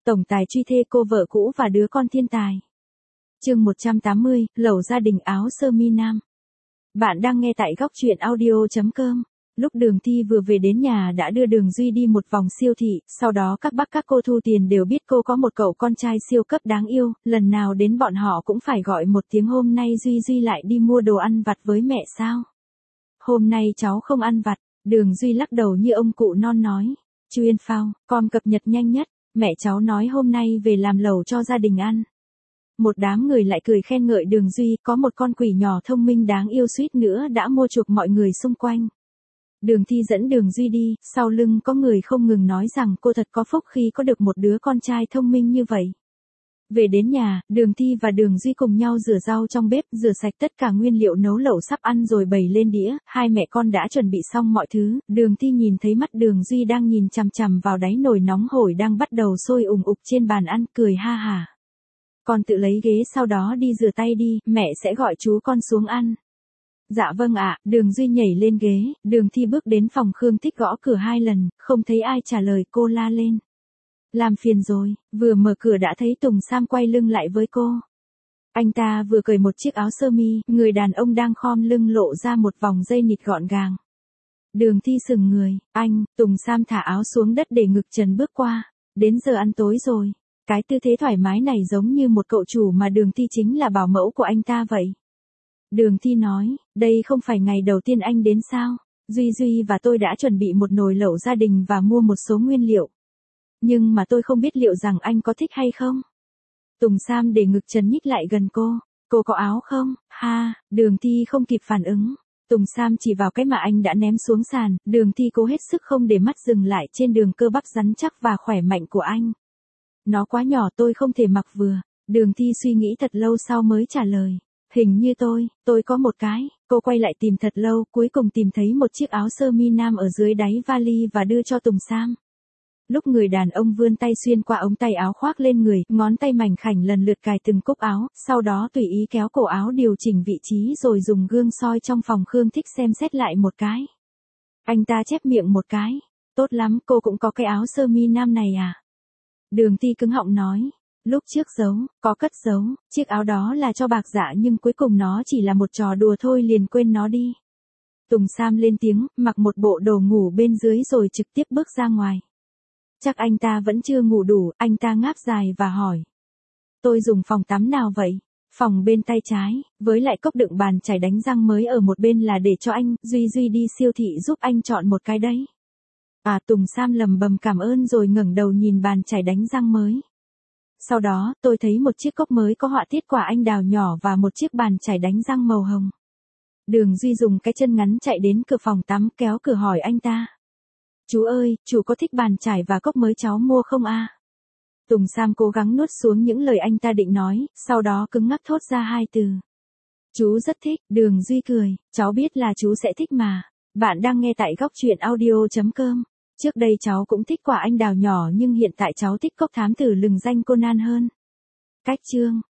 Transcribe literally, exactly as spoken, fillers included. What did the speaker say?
Tổng tài truy thê cô vợ cũ và đứa con thiên tài. Chương một trăm tám mươi, lẩu gia đình áo sơ mi nam. Bạn đang nghe tại góc truyện audio chấm com. Lúc Đường Thi vừa về đến nhà đã đưa Đường Duy đi một vòng siêu thị, sau đó các bác các cô thu tiền đều biết cô có một cậu con trai siêu cấp đáng yêu, lần nào đến bọn họ cũng phải gọi một tiếng hôm nay Duy Duy lại đi mua đồ ăn vặt với mẹ sao? Hôm nay cháu không ăn vặt, Đường Duy lắc đầu như ông cụ non nói. Chu Yên Phao, com cập nhật nhanh nhất, mẹ cháu nói hôm nay về làm lẩu cho gia đình ăn. Một đám người lại cười khen ngợi Đường Duy, có một con quỷ nhỏ thông minh đáng yêu suýt nữa đã mua chuộc mọi người xung quanh. Đường Thi dẫn Đường Duy đi, sau lưng có người không ngừng nói rằng cô thật có phúc khi có được một đứa con trai thông minh như vậy. Về đến nhà, Đường Thi và Đường Duy cùng nhau rửa rau trong bếp, rửa sạch tất cả nguyên liệu nấu lẩu sắp ăn rồi bày lên đĩa, hai mẹ con đã chuẩn bị xong mọi thứ, Đường Thi nhìn thấy mắt Đường Duy đang nhìn chằm chằm vào đáy nồi nóng hổi đang bắt đầu sôi ùng ục trên bàn ăn, cười ha hả. Con tự lấy ghế sau đó đi rửa tay đi, mẹ sẽ gọi chú con xuống ăn. Dạ vâng ạ, Đường Duy nhảy lên ghế, Đường Thi bước đến phòng Khương Thích gõ cửa hai lần, không thấy ai trả lời, cô la lên. Làm phiền rồi, vừa mở cửa đã thấy Tùng Sam quay lưng lại với cô. Anh ta vừa cởi một chiếc áo sơ mi, người đàn ông đang khom lưng lộ ra một vòng dây nịt gọn gàng. Đường Thi sừng người, anh, Tùng Sam thả áo xuống đất để ngực trần bước qua. Đến giờ ăn tối rồi, cái tư thế thoải mái này giống như một cậu chủ mà Đường Thi chính là bảo mẫu của anh ta vậy. Đường Thi nói, đây không phải ngày đầu tiên anh đến sao? Duy Duy và tôi đã chuẩn bị một nồi lẩu gia đình và mua một số nguyên liệu. Nhưng mà tôi không biết liệu rằng anh có thích hay không? Tùng Sam để ngực trần nhích lại gần cô. Cô có áo không? Ha, Đường Thi không kịp phản ứng. Tùng Sam chỉ vào cái mà anh đã ném xuống sàn, Đường Thi cố hết sức không để mắt dừng lại trên đường cơ bắp rắn chắc và khỏe mạnh của anh. Nó quá nhỏ tôi không thể mặc vừa. Đường Thi suy nghĩ thật lâu sau mới trả lời. Hình như tôi, tôi có một cái. Cô quay lại tìm thật lâu, cuối cùng tìm thấy một chiếc áo sơ mi nam ở dưới đáy vali và đưa cho Tùng Sam. Lúc người đàn ông vươn tay xuyên qua ống tay áo khoác lên người, ngón tay mảnh khảnh lần lượt cài từng cúc áo, sau đó tùy ý kéo cổ áo điều chỉnh vị trí rồi dùng gương soi trong phòng Khương Thích xem xét lại một cái. Anh ta chép miệng một cái. Tốt lắm, cô cũng có cái áo sơ mi nam này à? Đường Thi cứng họng nói. Lúc trước giấu, có cất giấu, chiếc áo đó là cho Bạc Dạ nhưng cuối cùng nó chỉ là một trò đùa thôi liền quên nó đi. Tùng Sam lên tiếng, mặc một bộ đồ ngủ bên dưới rồi trực tiếp bước ra ngoài. Chắc anh ta vẫn chưa ngủ đủ, anh ta ngáp dài và hỏi. Tôi dùng phòng tắm nào vậy? Phòng bên tay trái, với lại cốc đựng bàn chải đánh răng mới ở một bên là để cho anh, Duy Duy đi siêu thị giúp anh chọn một cái đấy. À, Tùng Sam lầm bầm cảm ơn rồi ngẩng đầu nhìn bàn chải đánh răng mới. Sau đó, tôi thấy một chiếc cốc mới có họa tiết quả anh đào nhỏ và một chiếc bàn chải đánh răng màu hồng. Đường Duy dùng cái chân ngắn chạy đến cửa phòng tắm kéo cửa hỏi anh ta. Chú ơi, chú có thích bàn chải và cốc mới cháu mua không a? Tùng Sam cố gắng nuốt xuống những lời anh ta định nói, sau đó cứng ngắc thốt ra hai từ. Chú rất thích, Đường Duy cười, cháu biết là chú sẽ thích mà. Bạn đang nghe tại góc truyện audio chấm com. Trước đây cháu cũng thích quả anh đào nhỏ nhưng hiện tại cháu thích cốc thám tử lừng danh Conan hơn. Cách chương